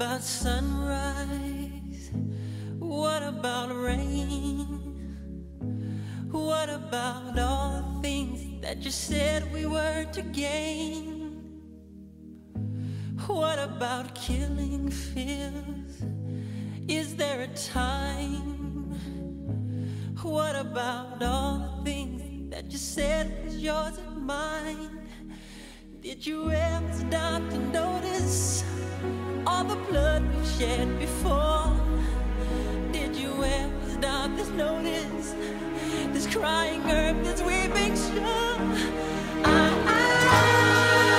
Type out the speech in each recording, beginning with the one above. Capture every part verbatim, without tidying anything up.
about sunrise? What about rain? What about all the things that you said we were to gain? What about killing fears? Is there a time? What about all the things that you said was yours and mine? Did you ever stop to notice all the blood we've shed before? Did you ever stop to notice this crying earth, this weeping shore? I, I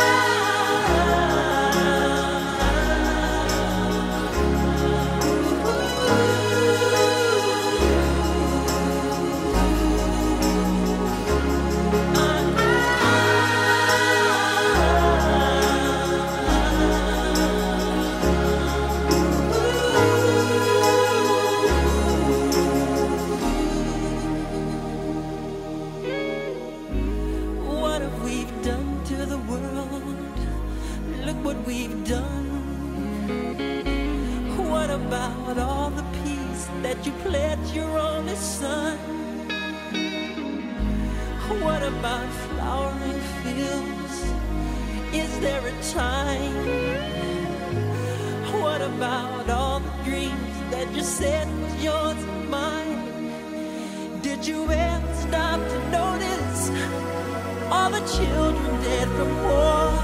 what we've done. What about all the peace that you pledged your only son? What about flowering fields? Is there a time? What about all the dreams that you said was yours and mine? Did you ever stop to notice all the children dead from war?